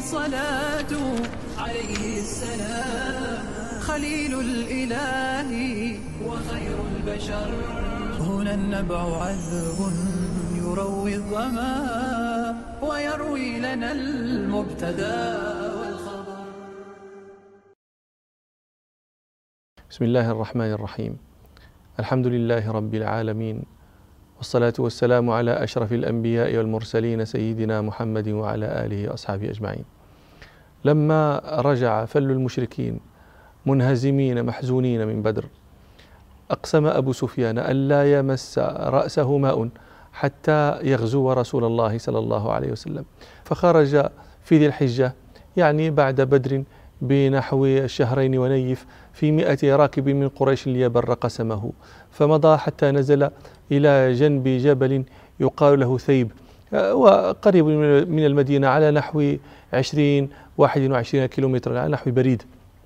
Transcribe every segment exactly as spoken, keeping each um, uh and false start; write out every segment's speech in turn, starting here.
الصلاة عليه السلام خليل الإله وخير البشر. هنا النبع عذب يروي الظما ويروي لنا المبتدى والخبر. بسم الله الرحمن الرحيم. الحمد لله رب العالمين، والصلاة والسلام على أشرف الأنبياء والمرسلين سيدنا محمد وعلى آله وأصحابه أجمعين. لما رجع فل المشركين منهزمين محزونين من بدر، أقسم أبو سفيان ألا يمس رأسه ماء حتى يغزو رسول الله صلى الله عليه وسلم، فخرج في ذي الحجة يعني بعد بدر بنحو شهرين ونيف في مئة راكب من قريش ليبر قسمه، فمضى حتى نزل إلى جنب جبل يقال له ثيب، وقريب من المدينة على نحو عشرين واحد وعشرين كيلومترا، على نحو بريد.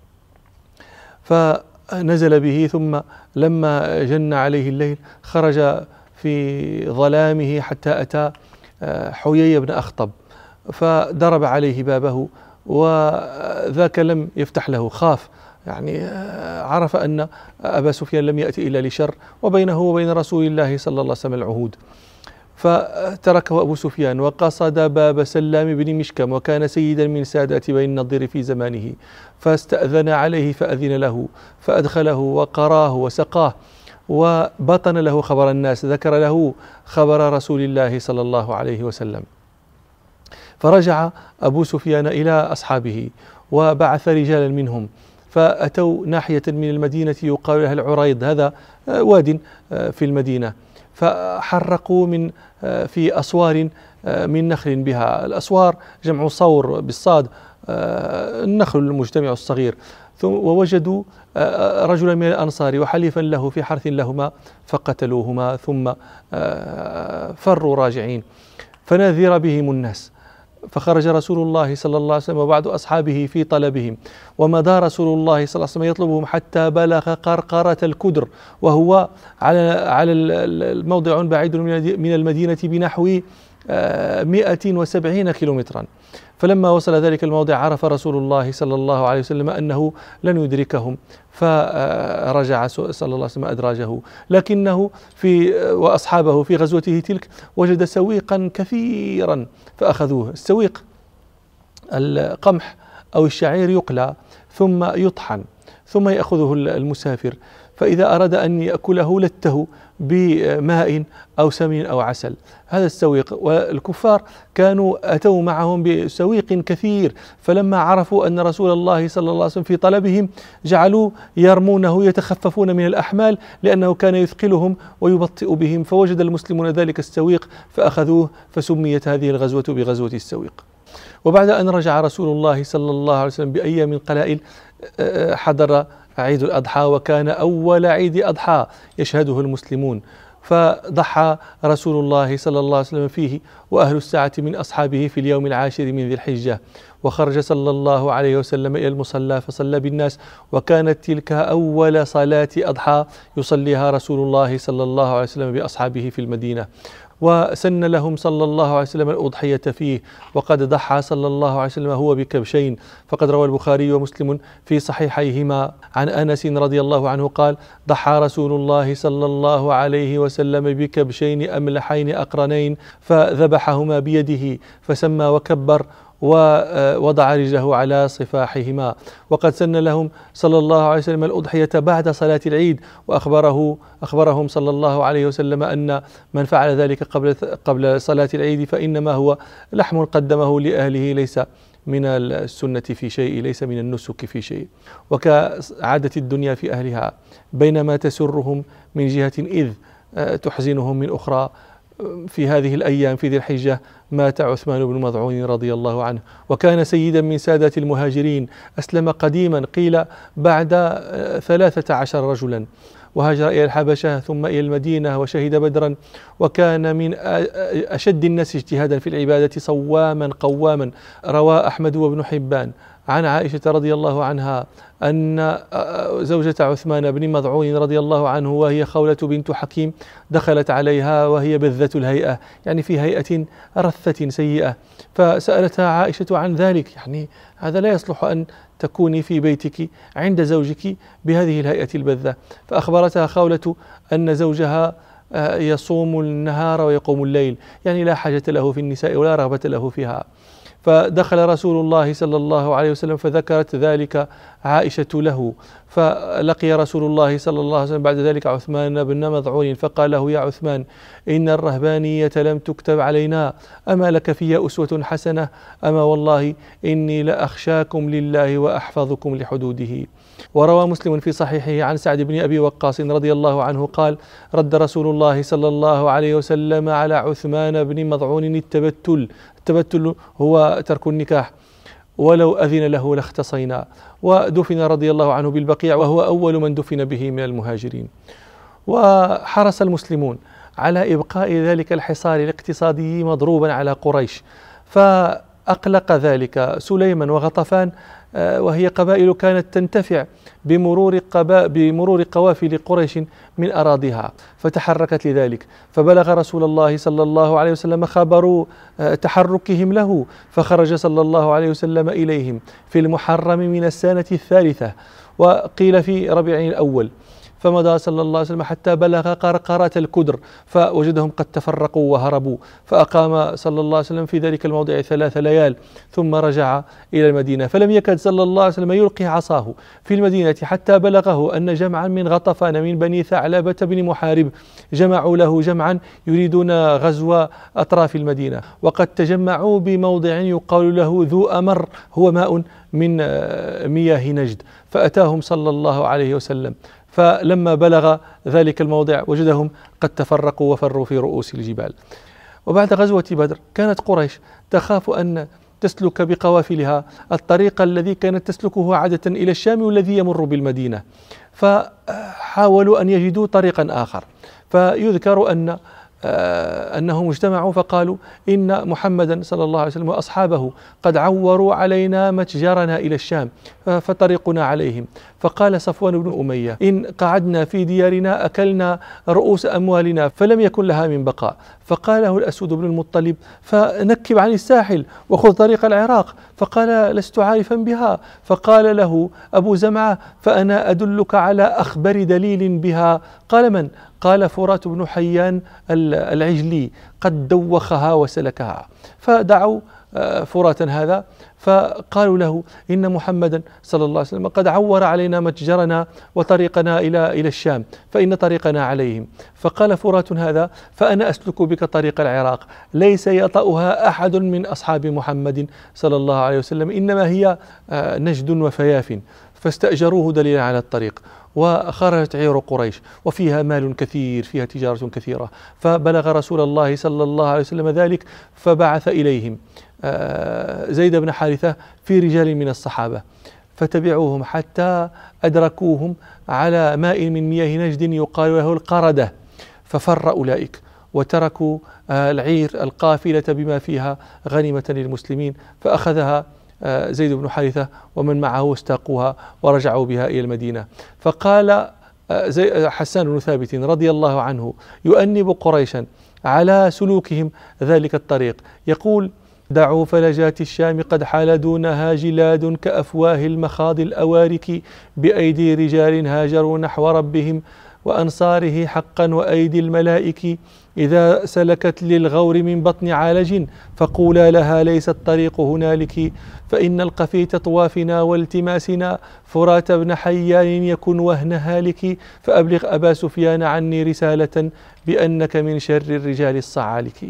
فنزل به، ثم لما جن عليه الليل خرج في ظلامه حتى أتى حيي بن أخطب، فضرب عليه بابه، وذاك لم يفتح له، خاف، يعني عرف أن أبا سفيان لم يأتي إلا لشر، وبينه وبين رسول الله صلى الله عليه وسلم العهود، فتركه أبو سفيان وقصد باب سلام بن مشكم، وكان سيدا من سادات بني النضير في زمانه، فاستأذن عليه فأذن له، فأدخله وقراه وسقاه، وبطن له خبر الناس، ذكر له خبر رسول الله صلى الله عليه وسلم. فرجع أبو سفيان إلى أصحابه وبعث رجالا منهم، فأتوا ناحية من المدينة يقال لها العريض، هذا واد في المدينة، فحرقوا من في أسوار من نخل بها. الأسوار جمع صور بالصاد، النخل المجتمع الصغير، ووجدوا رجلا من الأنصار وحليفا له في حرث لهما، فقتلوهما ثم فروا راجعين، فنذر بهم الناس. فخرج رسول الله صلى الله عليه وسلم وبعض أصحابه في طلبهم، ومضى رسول الله صلى الله عليه وسلم يطلبهم حتى بلغ قرقرة الكدر، وهو على على الموضع بعيد من المدينة بنحو مئة وسبعين كيلومترا. فلما وصل ذلك الموضع عرف رسول الله صلى الله عليه وسلم أنه لن يدركهم، فرجع صلى الله عليه وسلم أدراجه، لكنه في وأصحابه في غزوته تلك وجد سويقا كثيرا فأخذوه. السويق القمح أو الشعير يقلى ثم يطحن ثم يأخذه المسافر، فإذا أراد أن يأكله لته بماء أو سمن أو عسل، هذا السويق. والكفار كانوا أتوا معهم بسويق كثير، فلما عرفوا أن رسول الله صلى الله عليه وسلم في طلبهم جعلوا يرمونه يتخففون من الأحمال، لأنه كان يثقلهم ويبطئ بهم، فوجد المسلمون ذلك السويق فأخذوه، فسميت هذه الغزوة بغزوة السويق. وبعد أن رجع رسول الله صلى الله عليه وسلم بأيام قلائل حضر عيد الأضحى، وكان أول عيد أضحى يشهده المسلمون، فضحى رسول الله صلى الله عليه وسلم فيه وأهل الساعة من أصحابه في اليوم العاشر من ذي الحجة، وخرج صلى الله عليه وسلم إلى المصلى فصلى بالناس، وكانت تلك أول صلاة أضحى يصليها رسول الله صلى الله عليه وسلم بأصحابه في المدينة، وسن لهم صلى الله عليه وسلم الأضحية فيه، وقد ضحى صلى الله عليه وسلم هو بكبشين. فقد روى البخاري ومسلم في صحيحيهما عن أنس رضي الله عنه قال: ضحى رسول الله صلى الله عليه وسلم بكبشين أملحين أقرنين، فذبحهما بيده فسمى وكبر ووضع رجله على صفاحهما. وقد سن لهم صلى الله عليه وسلم الأضحية بعد صلاة العيد، وأخبره أخبرهم صلى الله عليه وسلم أن من فعل ذلك قبل قبل صلاة العيد فإنما هو لحم قدمه لأهله، ليس من السنة في شيء، ليس من النسك في شيء. وكعادة الدنيا في أهلها، بينما تسرهم من جهة إذ تحزنهم من أخرى. في هذه الأيام في ذي الحجة مات عثمان بن مظعون رضي الله عنه، وكان سيدا من سادات المهاجرين، أسلم قديما قيل بعد ثلاثة عشر رجلا، وهاجر إلى الحبشة ثم إلى المدينة وشهد بدرا، وكان من أشد الناس اجتهادا في العبادة، صواما قواما. روى أحمد وابن حبان عن عائشة رضي الله عنها أن زوجة عثمان بن مظعون رضي الله عنه وهي خولة بنت حكيم دخلت عليها وهي بذة الهيئة، يعني في هيئة بثة سيئة، فسألتها عائشة عن ذلك، يعني هذا لا يصلح أن تكوني في بيتك عند زوجك بهذه الهيئة البذة. فأخبرتها خولة أن زوجها يصوم النهار ويقوم الليل، يعني لا حاجة له في النساء ولا رغبة له فيها. فدخل رسول الله صلى الله عليه وسلم فذكرت ذلك عائشة له، فلقي رسول الله صلى الله عليه وسلم بعد ذلك عثمان بن مظعون فقال له: يا عثمان، إن الرهبانية لم تكتب علينا، أما لك في أسوة حسنة؟ أما والله إني لأخشاكم لله وأحفظكم لحدوده. وروى مسلم في صحيحه عن سعد بن أبي وقاص رضي الله عنه قال: رد رسول الله صلى الله عليه وسلم على عثمان بن مظعون التبتل. التبتل هو ترك النكاح، ولو أذن له لاختصينا. ودفن رضي الله عنه بالبقيع، وهو أول من دفن به من المهاجرين. وحرص المسلمون على إبقاء ذلك الحصار الاقتصادي مضروبا على قريش، فأقلق ذلك سليمان وغطفان، وهي قبائل كانت تنتفع بمرور, بمرور قوافل قريش من أراضيها، فتحركت لذلك. فبلغ رسول الله صلى الله عليه وسلم خبر تحركهم له، فخرج صلى الله عليه وسلم إليهم في المحرم من السنة الثالثة، وقيل في ربيع الأول. فمضى صلى الله عليه وسلم حتى بلغ قرقرة الكدر، فوجدهم قد تفرقوا وهربوا، فأقام صلى الله عليه وسلم في ذلك الموضع ثلاث ليال، ثم رجع إلى المدينة. فلم يكد صلى الله عليه وسلم يلقي عصاه في المدينة حتى بلغه أن جمعا من غطفان من بني ثعلبة بن محارب جمعوا له جمعا يريدون غزو أطراف المدينة، وقد تجمعوا بموضع يقال له ذو أمر، هو ماء من مياه نجد. فأتاهم صلى الله عليه وسلم، فلما بلغ ذلك الموضع وجدهم قد تفرقوا وفروا في رؤوس الجبال. وبعد غزوة بدر كانت قريش تخاف أن تسلك بقوافلها الطريق الذي كانت تسلكه عادة إلى الشام والذي يمر بالمدينة، فحاولوا أن يجدوا طريقا آخر. فيذكر أن أنهم اجتمعوا فقالوا: إن محمدا صلى الله عليه وسلم وأصحابه قد عوروا علينا متجرنا إلى الشام، فطريقنا عليهم. فقال صفوان بن أمية: إن قعدنا في ديارنا أكلنا رؤوس أموالنا فلم يكن لها من بقاء. فقاله الأسود بن المطلب: فنكب عن الساحل وخذ طريق العراق. فقال: لست عارفا بها. فقال له أبو زمعة: فأنا أدلك على أخبر دليل بها. قال: من؟ قال: فرات بن حيان العجلي قد دوخها وسلكها. فدعوا فراتا هذا فقالوا له: إن محمدا صلى الله عليه وسلم قد عور علينا متجرنا وطريقنا إلى إلى الشام، فإن طريقنا عليهم. فقال فرات هذا: فأنا أسلك بك طريق العراق، ليس يطأها أحد من أصحاب محمد صلى الله عليه وسلم، إنما هي نجد وفياف. فاستأجروه دليلا على الطريق. وخرجت عير قريش وفيها مال كثير، فيها تجارة كثيرة. فبلغ رسول الله صلى الله عليه وسلم ذلك، فبعث إليهم زيد بن حارثة في رجال من الصحابة، فتبعوهم حتى أدركوهم على ماء من مياه نجد يقال له القردة، ففر أولئك وتركوا العير القافلة بما فيها غنيمة للمسلمين، فأخذها زيد بن حارثة ومن معه استاقوها ورجعوا بها إلى المدينة. فقال حسان بن ثابت رضي الله عنه يؤنب قريشا على سلوكهم ذلك الطريق، يقول: دعوا فلجات الشام قد حال دونها جلاد كأفواه المخاض الأوارك، بأيدي رجال هاجروا نحو ربهم وأنصاره حقا وأيدي الملائك، إذا سلكت للغور من بطن عالج فقولا لها ليس الطريق هنالك، فإن القفيت طوافنا والتماسنا فرات بن حيان يكن وهن هالك، فأبلغ أبا سفيان عني رسالة بأنك من شر الرجال الصعالك.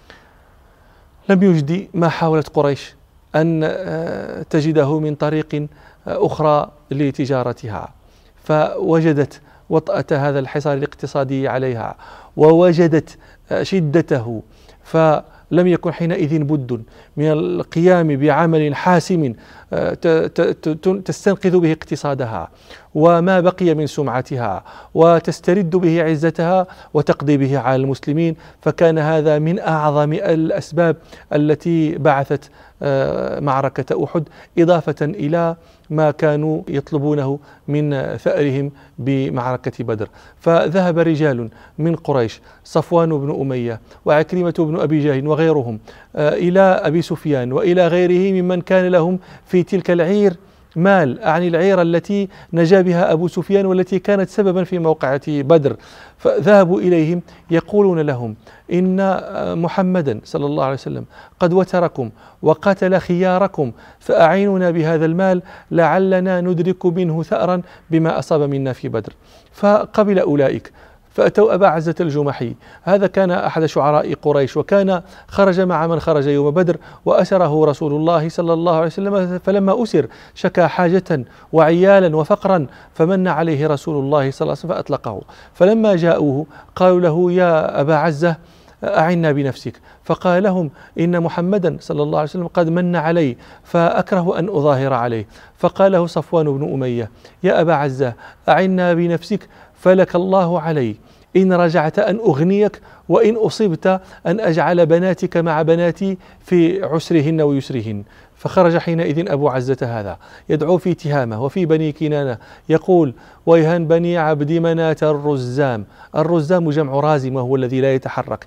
لم يجدي ما حاولت قريش أن تجده من طريق أخرى لتجارتها، فوجدت وطأة هذا الحصار الاقتصادي عليها ووجدت شدته، فلم يكن حينئذ بد من القيام بعمل حاسم تستنقذ به اقتصادها وما بقي من سمعتها وتسترد به عزتها وتقضي به على المسلمين، فكان هذا من أعظم الأسباب التي بعثت معركة أحد، إضافة إلى ما كانوا يطلبونه من ثأرهم بمعركة بدر. فذهب رجال من قريش، صفوان بن أمية وعكرمة بن أبي جهل وغيرهم، إلى أبي سفيان وإلى غيره ممن كان لهم في تلك العير مال، أعني العير التي نجا بها أبو سفيان والتي كانت سببا في موقعة بدر. فذهبوا إليهم يقولون لهم إن محمدا صلى الله عليه وسلم قد وتركم وقتل خياركم، فأعيننا بهذا المال لعلنا ندرك منه ثأرا بما أصاب منا في بدر. فقبل أولئك، فأتوا أبا عزة الجمحي، هذا كان أحد شعراء قريش وكان خرج مع من خرج يوم بدر، وأسره رسول الله صلى الله عليه وسلم، فلما أسر شكى حاجة وعيالا وفقرا، فمن عليه رسول الله صلى الله عليه وسلم فأطلقه. فلما جاءوه قالوا له يا أبا عزة أعنا بنفسك، فقال لهم إن محمدا صلى الله عليه وسلم قد من علي فأكره أن أظاهر عليه. فقال له صفوان بن أمية يا أبا عزة أعنا بنفسك فلك الله علي، إن رجعت أن أغنيك، وإن أصبت أن أجعل بناتك مع بناتي في عسرهن ويسرهن. فخرج حينئذ أبو عزة هذا يدعو في تهامة وفي بني كنانة يقول ويهن بني عبد مناة الرزام. الرزام جمع رازم وهو الذي لا يتحرك،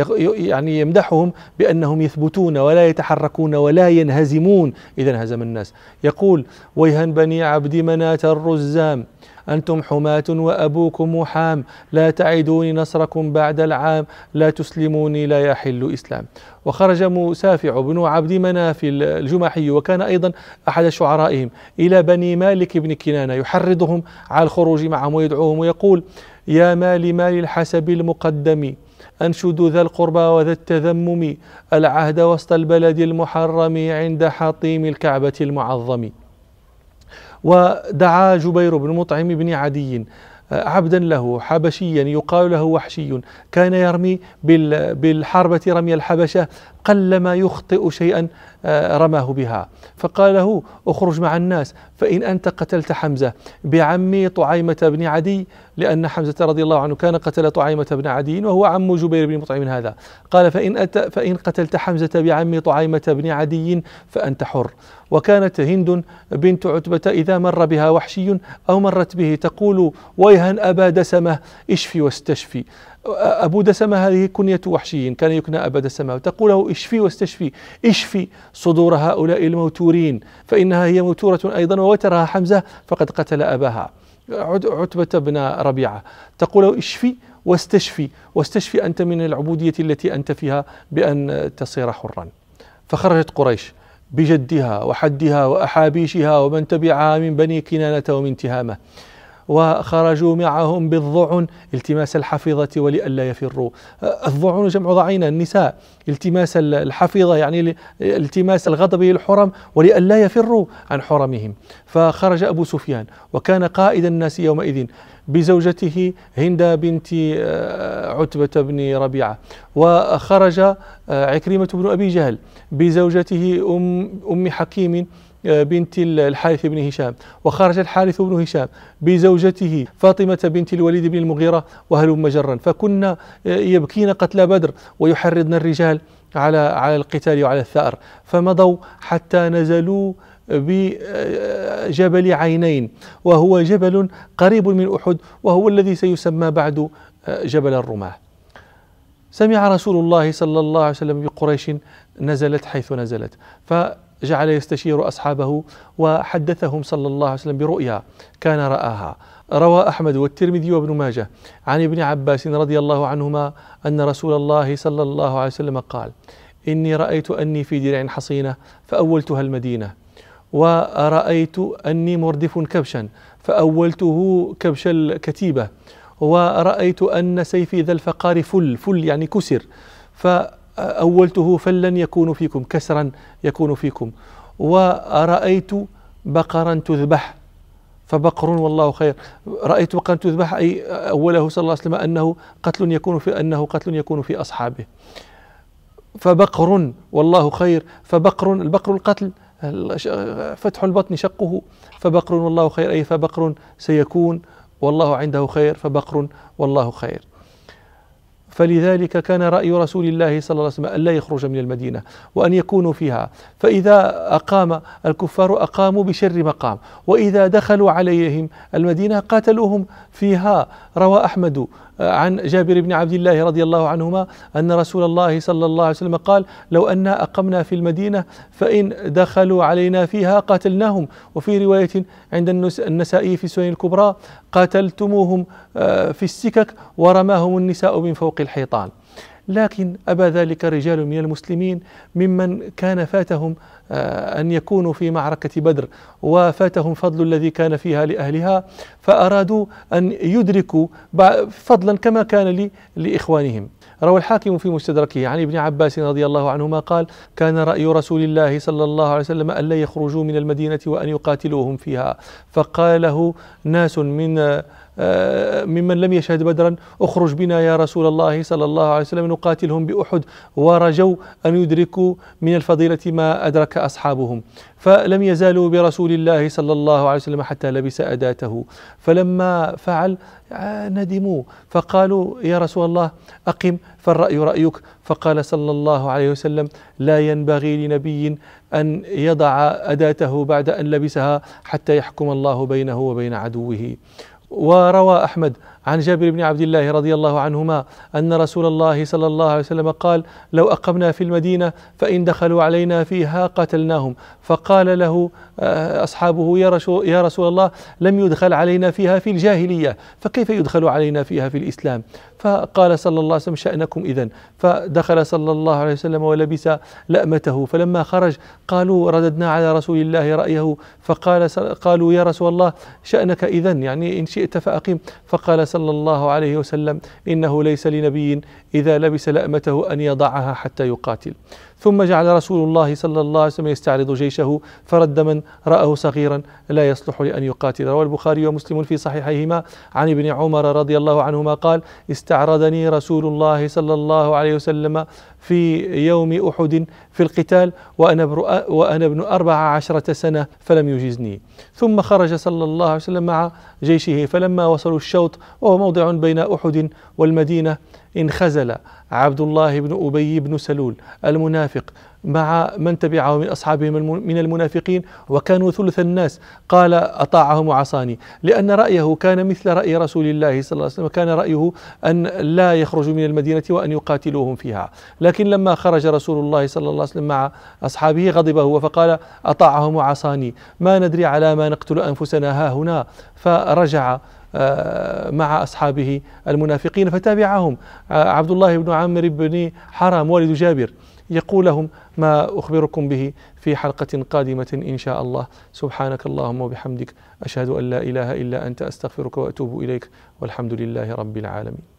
يعني يمدحهم بأنهم يثبتون ولا يتحركون ولا ينهزمون إذا انهزم الناس. يقول ويهن بني عبد مناة الرزام أنتم حماة وأبوكم محام، لا تعدوني نصركم بعد العام، لا تسلموني لا يحل إسلام. وخرج مسافع بن عبد مناف الجمحي وكان أيضا أحد شعرائهم إلى بني مالك بن كنانة يحرضهم على الخروج معهم ويدعوهم ويقول يا مال مال الحسب المقدم، أنشد ذا القربى وذا التذمم، العهد وسط البلد المحرم عند حطيم الكعبة المعظم. ودعا جبير بن مطعم بن عدي عبدا له حبشيا يقال له وحشي، كان يرمي بالحربة رمي الحبشة قلما يخطئ شيئا رماه بها، فقال له اخرج مع الناس فإن أنت قتلت حمزة بعمي طعيمة بن عدي، لأن حمزة رضي الله عنه كان قتل طعيمة بن عدي وهو عم جبير بن مطعم هذا. قال فإن, أت فإن قتلت حمزة بعمي طعيمة بن عدي فأنت حر. وكانت هند بنت عتبة إذا مر بها وحشي أو مرت به تقول ويهن أبا دسمة اشفي واستشفي. أبو دسمة هذه كنية وحشي، كان يكنى أبا دسمة، وتقول له اشفي واستشفي، اشفي صدور هؤلاء الموتورين فإنها هي موتورة أيضا، ووترها حمزة فقد قتل أباها عتبة بن ربيعة. تقول له اشفي واستشفي، واستشفي أنت من العبودية التي أنت فيها بأن تصير حرا. فخرجت قريش بجدها وحدها وأحابيشها ومن تبعها من بني كنانة ومن تهامة، وخرجوا معهم بالضعن التماس الحفيظة ولئلا يفروا. الضعن جمع ضعينة النساء، التماس الحفيظة يعني التماس الغضب للحرم ولئلا يفروا عن حرمهم. فخرج أبو سفيان وكان قائد الناس يومئذ بزوجته هند بنت عتبة بن ربيعة، وخرج عكرمة بن أبي جهل بزوجته أم, أم حكيم بنت الحارث بن هشام، وخرج الحارث بن هشام بزوجته فاطمة بنت الوليد بن المغيرة وهلم جرا، فكنا يبكين قتل بدر ويحرضن الرجال على على القتال وعلى الثأر. فمضوا حتى نزلوا بجبل عينين، وهو جبل قريب من أحد، وهو الذي سيسمى بعد جبل الرماة. سمع رسول الله صلى الله عليه وسلم بقريش نزلت حيث نزلت، فجعل يستشير أصحابه وحدثهم صلى الله عليه وسلم برؤيا كان رآها. روى أحمد والترمذي وابن ماجه عن ابن عباس رضي الله عنهما أن رسول الله صلى الله عليه وسلم قال إني رأيت أني في درع حصينة فأولتها المدينة، ورأيت أني مردف كبشا فأولته كبش الكتيبة، ورأيت أن سيفي ذا الفقار فل فل يعني كسر فأولته فلا يكون فيكم كسرا يكون فيكم، ورأيت بقرا تذبح فبقر والله خير. رأيت بقرا تذبح أي أوله صلى الله عليه وسلم أنه قتل يكون في أنه قتل يكون في أصحابه. فبقر والله خير، فبقر البقر القتل، فتح البطن شقه، فبقر والله خير أي فبقر سيكون والله عنده خير، فبقر والله خير. فلذلك كان رأي رسول الله صلى الله عليه وسلم أن لا يخرج من المدينة وأن يكونوا فيها، فإذا أقام الكفار أقاموا بشر مقام، وإذا دخلوا عليهم المدينة قاتلوهم فيها. روى أحمد عن جابر بن عبد الله رضي الله عنهما أن رسول الله صلى الله عليه وسلم قال: لو أننا أقمنا في المدينة فإن دخلوا علينا فيها قاتلناهم. وفي رواية عند النسائي في سنن الكبرى: قاتلتموهم في السكك ورماهم النساء من فوق الحيطان. لكن أبى ذلك رجال من المسلمين ممن كان فاتهم أن يكونوا في معركة بدر وفاتهم فضل الذي كان فيها لأهلها، فأرادوا أن يدركوا فضلا كما كان لإخوانهم. روى الحاكم في مستدركه عن ابن عباس رضي الله عنهما قال: كان رأي رسول الله صلى الله عليه وسلم أن لا يخرجوا من المدينة وأن يقاتلوهم فيها، فقال له ناس من ممن لم يشهد بدرا: اخرج بنا يا رسول الله صلى الله عليه وسلم نقاتلهم بأحد، ورجوا أن يدركوا من الفضيلة ما أدرك أصحابهم، فلم يزالوا برسول الله صلى الله عليه وسلم حتى لبس أداته. فلما فعل ندموا فقالوا: يا رسول الله أقم فالرأي رأيك. فقال صلى الله عليه وسلم: لا ينبغي لنبي أن يضع أداته بعد أن لبسها حتى يحكم الله بينه وبين عدوه. وروى أحمد عن جابر بن عبد الله رضي الله عنهما أن رسول الله صلى الله عليه وسلم قال: لو أقمنا في المدينة فإن دخلوا علينا فيها قتلناهم. فقال له أصحابه: يا رسول الله لم يدخل علينا فيها في الجاهلية، فكيف يدخل علينا فيها في الإسلام؟ فقال صلى الله عليه وسلم: شأنكم إذن. فدخل صلى الله عليه وسلم ولبس لأمته، فلما خرج قالوا: رددنا على رسول الله رأيه، فقال قالوا: يا رسول الله شأنك إذن، يعني إن شئت فأقم. فقال صلى الله عليه وسلم: إنه ليس لنبي إذا لبس لأمته أن يضعها حتى يقاتل. ثم جعل رسول الله صلى الله عليه وسلم يستعرض جيشه، فرد من رآه صغيرا لا يصلح لأن يقاتل. روى البخاري ومسلم في صحيحيهما عن ابن عمر رضي الله عنهما قال: استعرضني رسول الله صلى الله عليه وسلم في يوم أحد في القتال وأنا ابن أربع عشرة سنة فلم يجزني. ثم خرج صلى الله عليه وسلم مع جيشه، فلما وصلوا الشوط وهو موضع بين أحد والمدينة انخزل عبد الله بن أبي بن سلول المنافق مع من تبعه من أصحابه من المنافقين، وكانوا ثلث الناس. قال: أطاعهم عصاني، لأن رأيه كان مثل رأي رسول الله صلى الله عليه وسلم، كان رأيه أن لا يخرجوا من المدينة وأن يقاتلوهم فيها. لكن لما خرج رسول الله صلى الله عليه وسلم مع أصحابه غضب هو فقال: أطاعهم عصاني، ما ندري على ما نقتل أنفسنا ها هنا. فرجع مع أصحابه المنافقين فتابعهم عبد الله بن عمرو بن حرام والد جابر، يقول لهم ما أخبركم به في حلقة قادمة إن شاء الله. سبحانك اللهم وبحمدك، أشهد أن لا إله إلا أنت، أستغفرك وأتوب إليك، والحمد لله رب العالمين.